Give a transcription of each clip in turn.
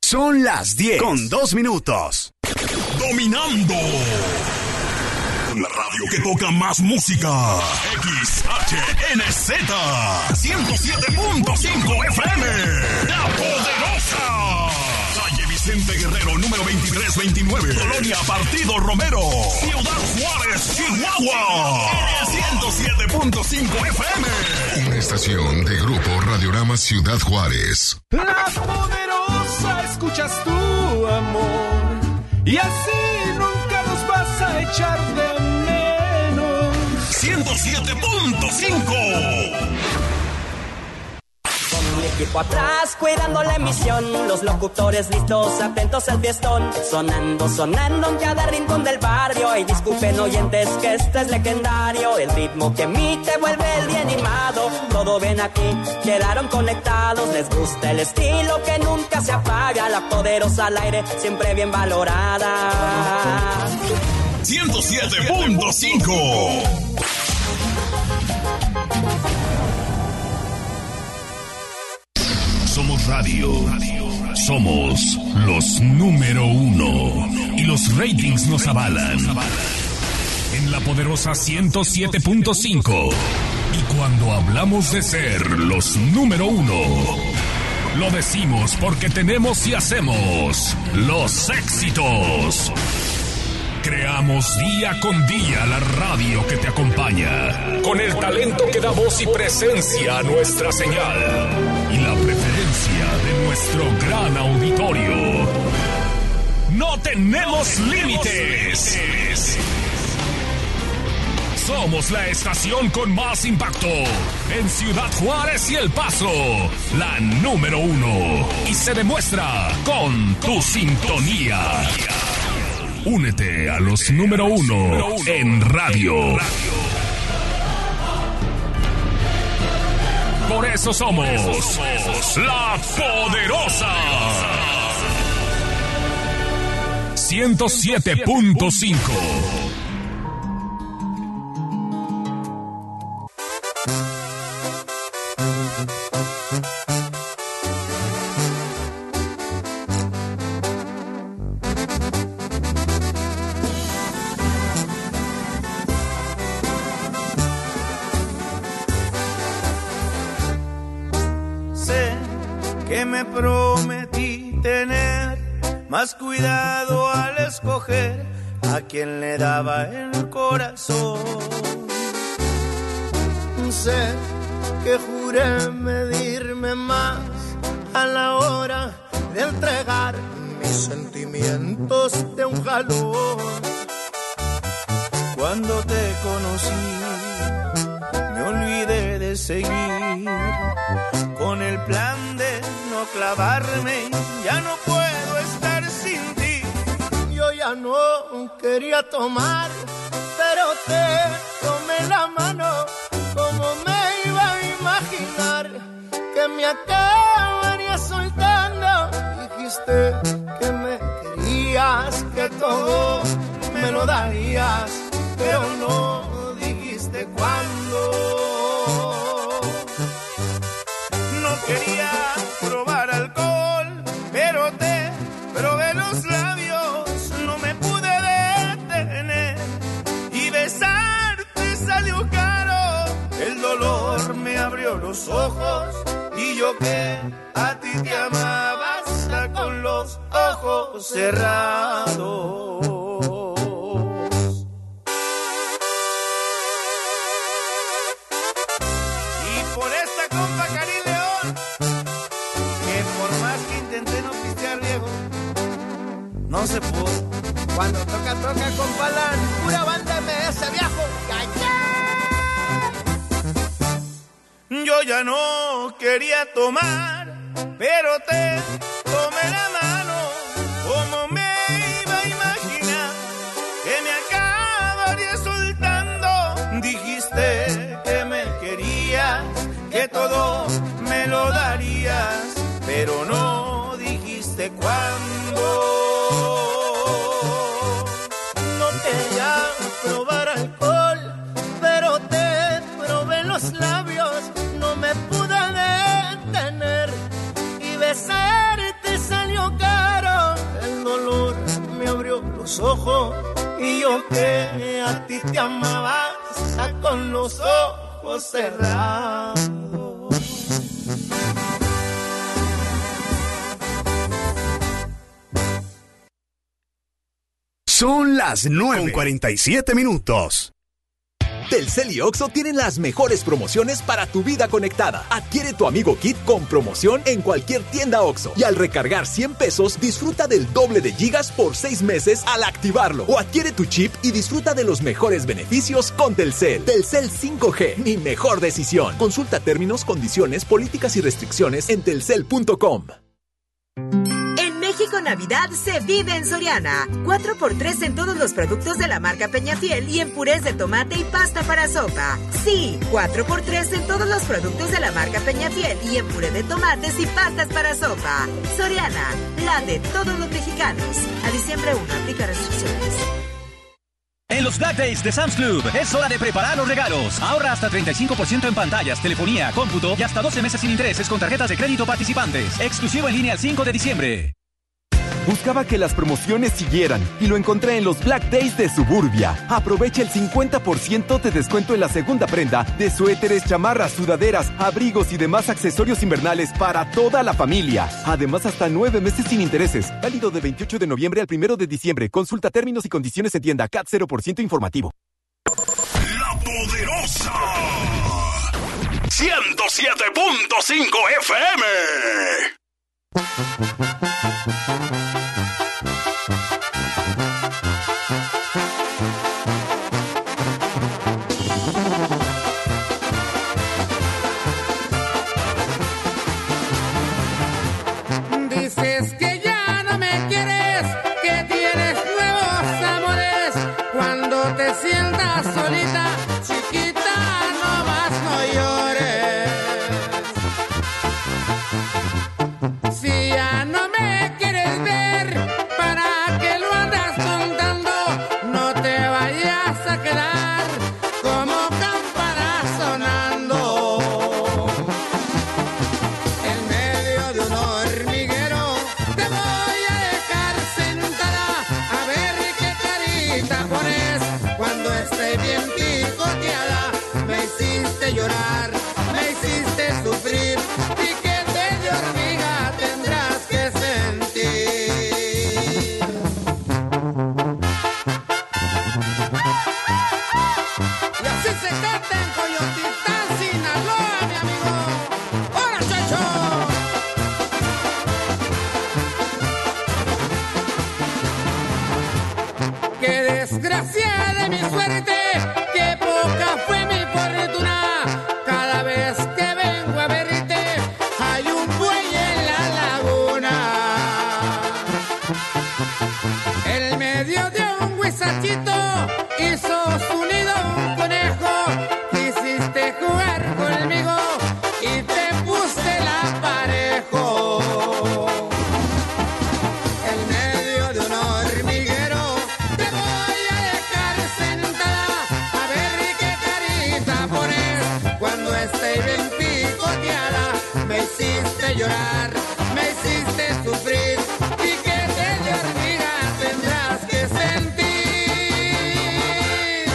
Son las 10 con 2 minutos. Dominando. Con la radio que toca más música. XHNZ 107.5 FM. La Poderosa. Calle Vicente Guerrero, número 2329. Colonia Partido Romero. Ciudad Juárez, Chihuahua. 107.5 FM. Una estación de Grupo Radiorama Ciudad Juárez. La Poderosa, escuchas tu amor. Y así nunca nos vas a echar de menos. 107.5. Con mi equipo atrás, cuidando la emisión. Los locutores listos, atentos al fiestón. Sonando, sonando en cada rincón del barrio. Y disculpen oyentes que este es legendario. El ritmo que emite vuelve el día animado. Todo ven aquí, quedaron conectados. Les gusta el estilo que nunca se apaga. La Poderosa al aire, siempre bien valorada. 107.5. Somos radio. Somos los número 1. Y los ratings nos avalan. En La Poderosa 107.5. Y cuando hablamos de ser los número 1, lo decimos porque tenemos y hacemos los éxitos. Creamos día con día la radio que te acompaña, con el talento que da voz y presencia a nuestra señal y la preferencia de nuestro gran auditorio. No tenemos límites. Somos la estación con más impacto en Ciudad Juárez y El Paso, la número 1, y se demuestra con tu sintonía. Únete a los número 1 en radio. Por eso somos La Poderosa 107.5. Que me prometí tener más cuidado al escoger a quien le daba el corazón. Sé que juré medirme más a la hora de entregar mis sentimientos de un jalón. Cuando te conocí, me olvidé de seguir con el plan de no clavarme. Ya no puedo estar sin ti. Yo ya no quería tomar, pero te tomé la mano. Como me iba a imaginar que me acabaría soltando. Dijiste que me querías, que todo me lo darías, pero no dijiste cuándo. No quería probar alcohol, pero te probé los labios. No me pude detener y besarte salió caro. El dolor me abrió los ojos y yo que a ti te amaba hasta con los ojos cerrados. No se pudo. Cuando toca, compa, la pura banda me ese viejo. Yo ya no quería tomar, pero te tomé la mano. Como me iba a imaginar que me acabaría soltando. Dijiste que me querías, que todo me lo darías, pero no dijiste cuándo. Probar alcohol, pero te probé los labios, no me pude detener y besarte salió caro. los ojos y yo que a ti te amaba hasta con los ojos cerrados. Son las 9:47. Telcel y Oxxo tienen las mejores promociones para tu vida conectada. Adquiere tu Amigo Kit con promoción en cualquier tienda Oxxo. Y al recargar 100 pesos, disfruta del doble de gigas por 6 meses al activarlo. O adquiere tu chip y disfruta de los mejores beneficios con Telcel. Telcel 5G, mi mejor decisión. Consulta términos, condiciones, políticas y restricciones en telcel.com. México Navidad se vive en Soriana. 4x3 en todos los productos de la marca Peñafiel y en purés de tomate y pasta para sopa. Sí, 4x3 en todos los productos de la marca Peñafiel y en puré de tomates y pastas para sopa. Soriana, la de todos los mexicanos. A diciembre 1, aplica restricciones. En los Black Days de Sam's Club es hora de preparar los regalos. Ahorra hasta 35% en pantallas, telefonía, cómputo y hasta 12 meses sin intereses con tarjetas de crédito participantes. Exclusivo en línea el 5 de diciembre. Buscaba que las promociones siguieran y lo encontré en los Black Days de Suburbia. Aprovecha el 50% de descuento en la segunda prenda de suéteres, chamarras, sudaderas, abrigos y demás accesorios invernales para toda la familia. Además, hasta 9 meses sin intereses. Válido de 28 de noviembre al 1 de diciembre. Consulta términos y condiciones en tienda. CAT 0% informativo. La Poderosa 107.5 FM. Dices que ya no me quieres, que tienes nuevos amores. Cuando te sientas solita, chiquita, no más no llores. Si ya no me quieres ver, ¿para qué lo andas contando? No te vayas a quedar como campana sonando en medio de un hormiguero. Te voy a dejar sentada a ver qué carita pones cuando esté bien picoteada. Me hiciste llorar, me hiciste sufrir, piquete de hormiga tendrás que sentir. Y así se canta en Coyotitlán, Sinaloa, mi amigo. ¡Hola, chacho! ¡Qué desgracia de mi suerte! ¡Qué poca fue mi fortuna! Cada vez que vengo a verte, hay un buey en la laguna. En medio de un huizachito hizo su nido un conejo. Quisiste jugar conmigo y te puse el aparejo. En medio de un hormiguero te voy a dejar sentada a ver qué carita pones cuando esté bien picoteada. Me hiciste llorar, me hiciste sufrir, piquete de hormiga tendrás que sentir.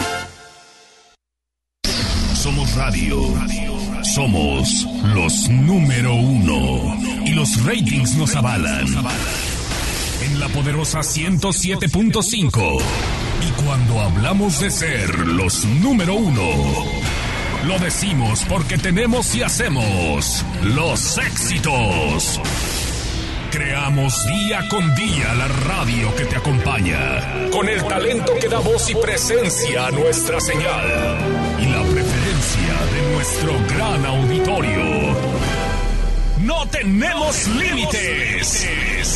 Somos radio. Somos los número 1. Y los ratings nos avalan. En la Poderosa 107.5. Y cuando hablamos de ser los número 1, lo decimos porque tenemos y hacemos los éxitos. Creamos día con día la radio que te acompaña, con el talento que da voz y presencia a nuestra señal y la preferencia de nuestro gran auditorio. No tenemos límites.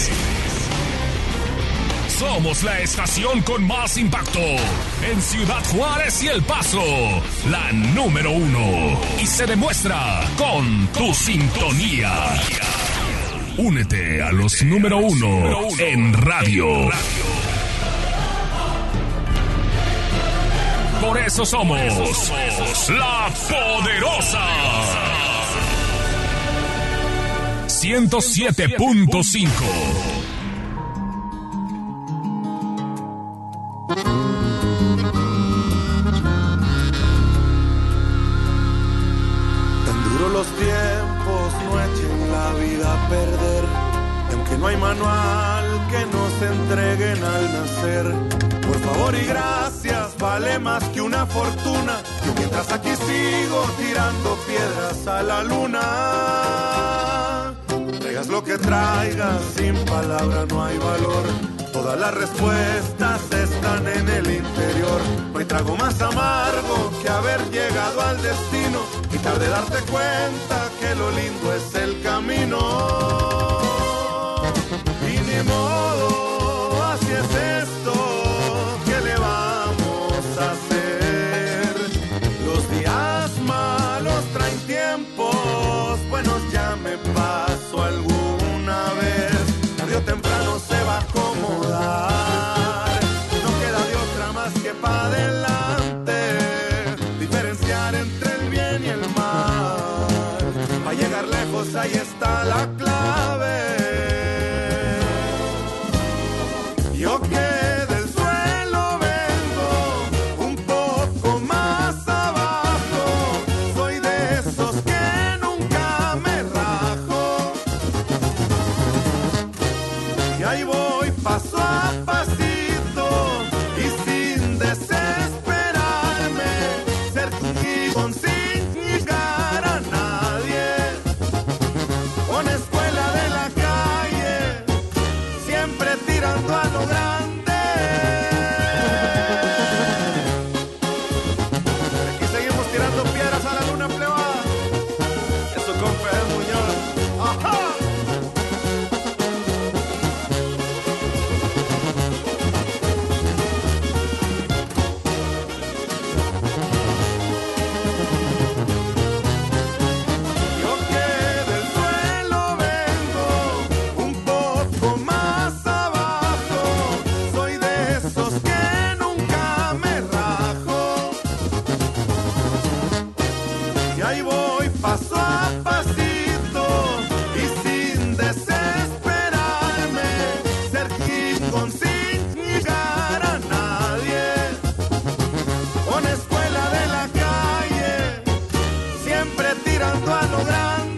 Somos la estación con más impacto en Ciudad Juárez y El Paso, la número 1. Y se demuestra con tu sintonía. Únete a los número 1 en radio. Por eso somos la Poderosa 107.5. tiempos no echen la vida a perder. Y aunque no hay manual que nos entreguen al nacer, por favor y gracias vale más que una fortuna. Yo mientras aquí sigo tirando piedras a la luna. Traigas lo que traigas, sin palabra no hay valor. Todas las respuestas están en el interior. No hay trago más amargo que haber llegado al destino y tarde darte cuenta que lo lindo es el camino. Y ni modo, así es esto, ¿qué le vamos a hacer? Los días malos traen tiempos buenos, ya me paso alguna vez. Tarde o temprano se va a acomodar, no queda de otra más que para adelante, diferenciar entre el bien y el mal. Para llegar lejos ahí está la clave. Yo que del suelo vengo un poco más abajo, soy de esos que nunca me rajo. Y ahí voy paso a pasito y sin desesperarme, cerquito sin llegar a nadie. Con escuela de la calle, siempre tirando a lo grande. Aquí seguimos tirando piedras a la luna plebada. Eso con Fede Muñoz. ¡Ajá! Yo que del suelo vengo un poco más abajo, soy de esos que nunca me rajo. Y ahí voy paso a pasito y sin desesperarme, cerquito sin llegar a nadie. Con escuela de la calle, siempre tirando a lo grande.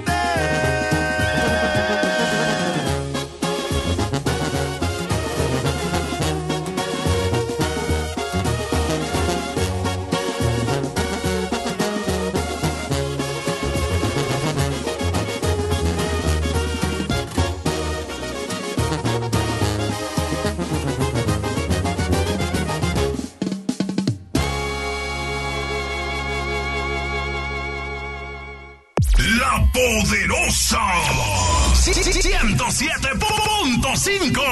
La Poderosa 107.5.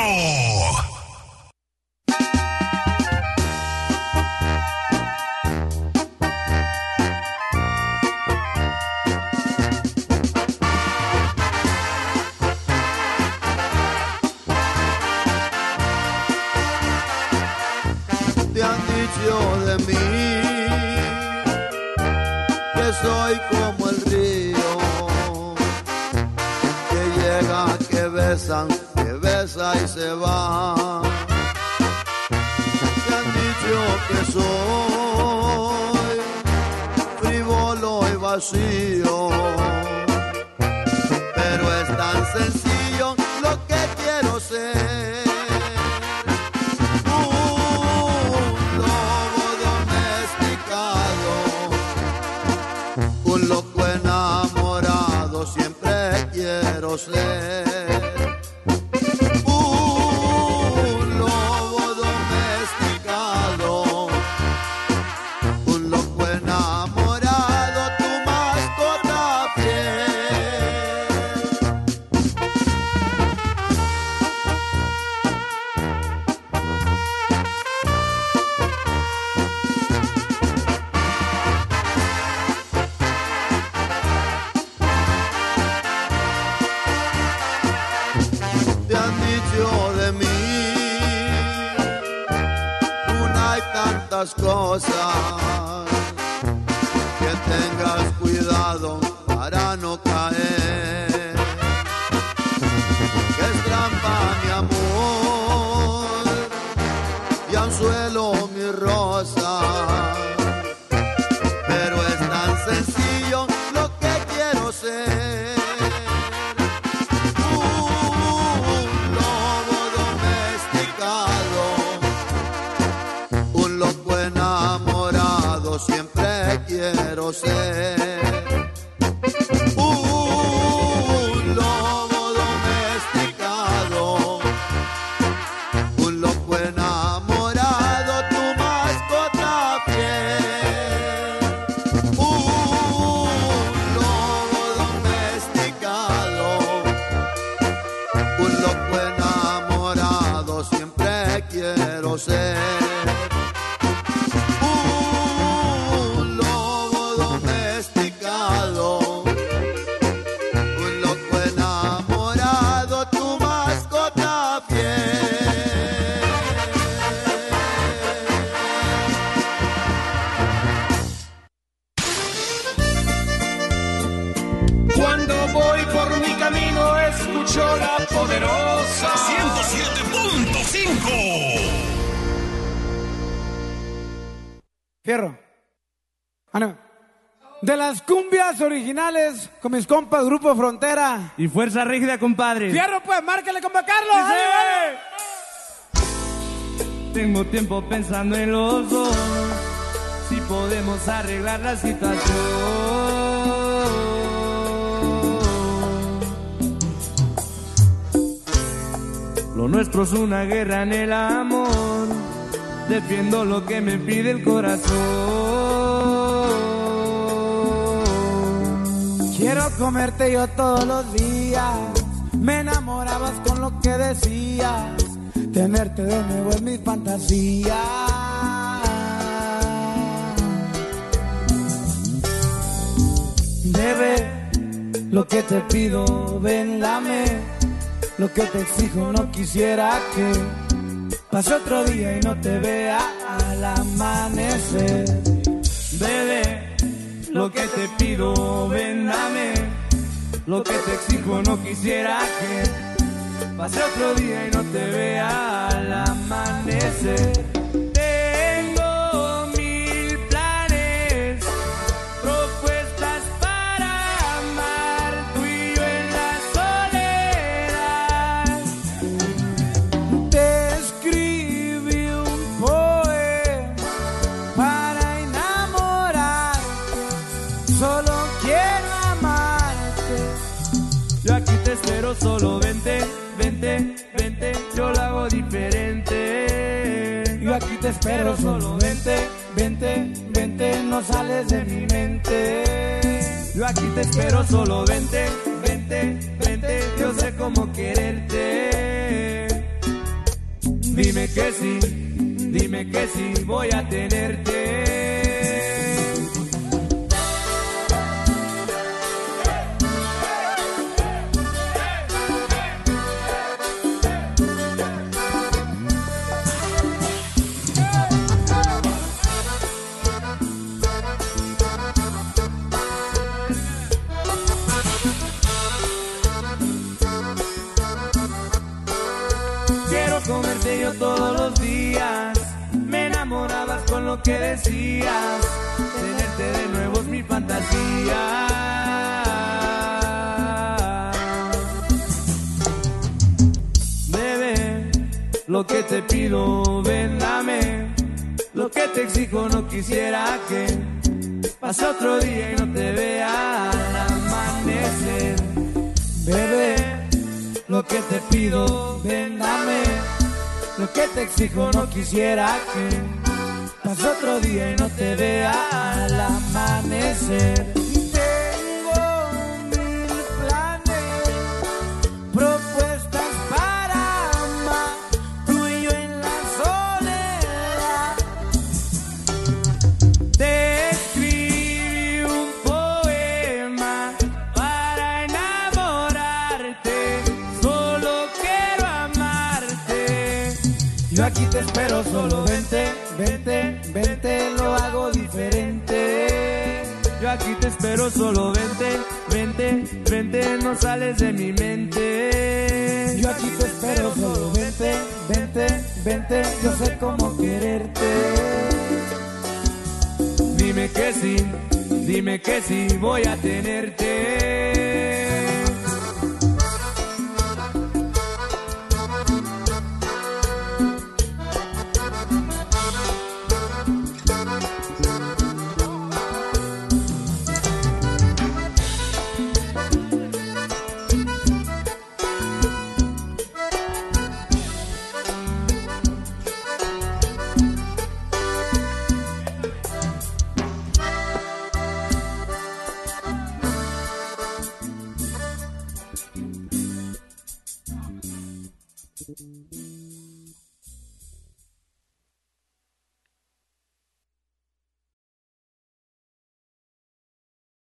Te han dicho de mí que soy como el río, que llega, que besa y se va. Te han dicho que soy frívolo y vacío, pero es tan sencillo lo que quiero ser. Un loco enamorado siempre quiero ser. Un lobo domesticado, un loco enamorado, tu mascota fiel. Te han dicho de mí, una hay tantas cosas, que tengas cuidado para no caer, que es trampa mi amor y anzuelo mi rosa, pero es tan sencillo lo que quiero ser. ser. Un lobo domesticado, un loco enamorado, tu mascota fiel. Un lobo domesticado, un loco enamorado, siempre quiero ser. La poderosa 107.5. Fierro. Ánimo. De las cumbias originales con mis compas Grupo Frontera y Fuerza Rígida, compadre. Fierro, pues, márcale, compa Carlos. Tengo tiempo pensando en los dos, si podemos arreglar la situación. Lo nuestro es una guerra en el amor, defiendo lo que me pide el corazón. Quiero comerte yo todos los días, me enamorabas con lo que decías, tenerte de nuevo es mi fantasía. Bebé, lo que te pido, ven, dame. Lo que te exijo, no quisiera que pase otro día y no te vea al amanecer. Bebé, lo que te pido, ven, dame. Lo que te exijo, no quisiera que pase otro día y no te vea al amanecer. Pero solo vente, vente, vente, yo lo hago diferente. Yo aquí te espero, solo vente, vente, vente, no sales de mi mente. Yo aquí te espero, solo vente, vente, vente, yo sé cómo quererte. Dime que sí, voy a tenerte. Comerte yo todos los días, me enamorabas con lo que decías, tenerte de nuevo es mi fantasía. Bebé, lo que te pido, ven, dame. Lo que te exijo, no quisiera que pase otro día y no te vea al amanecer. Bebé, lo que te pido, ven, dame. Lo que te exijo, no quisiera que pase otro día y no te vea al amanecer. Tengo 1000 planes, propuestas para amar, tú y yo en la soledad. Te escribí un poema para enamorarte, solo quiero amarte. Yo aquí te espero, solo vente, vente, vente, lo hago diferente. Yo aquí te espero, solo vente, vente, vente, no sales de mi mente. Yo aquí te espero, solo vente, vente, vente, yo sé cómo quererte. Dime que sí, voy a tenerte.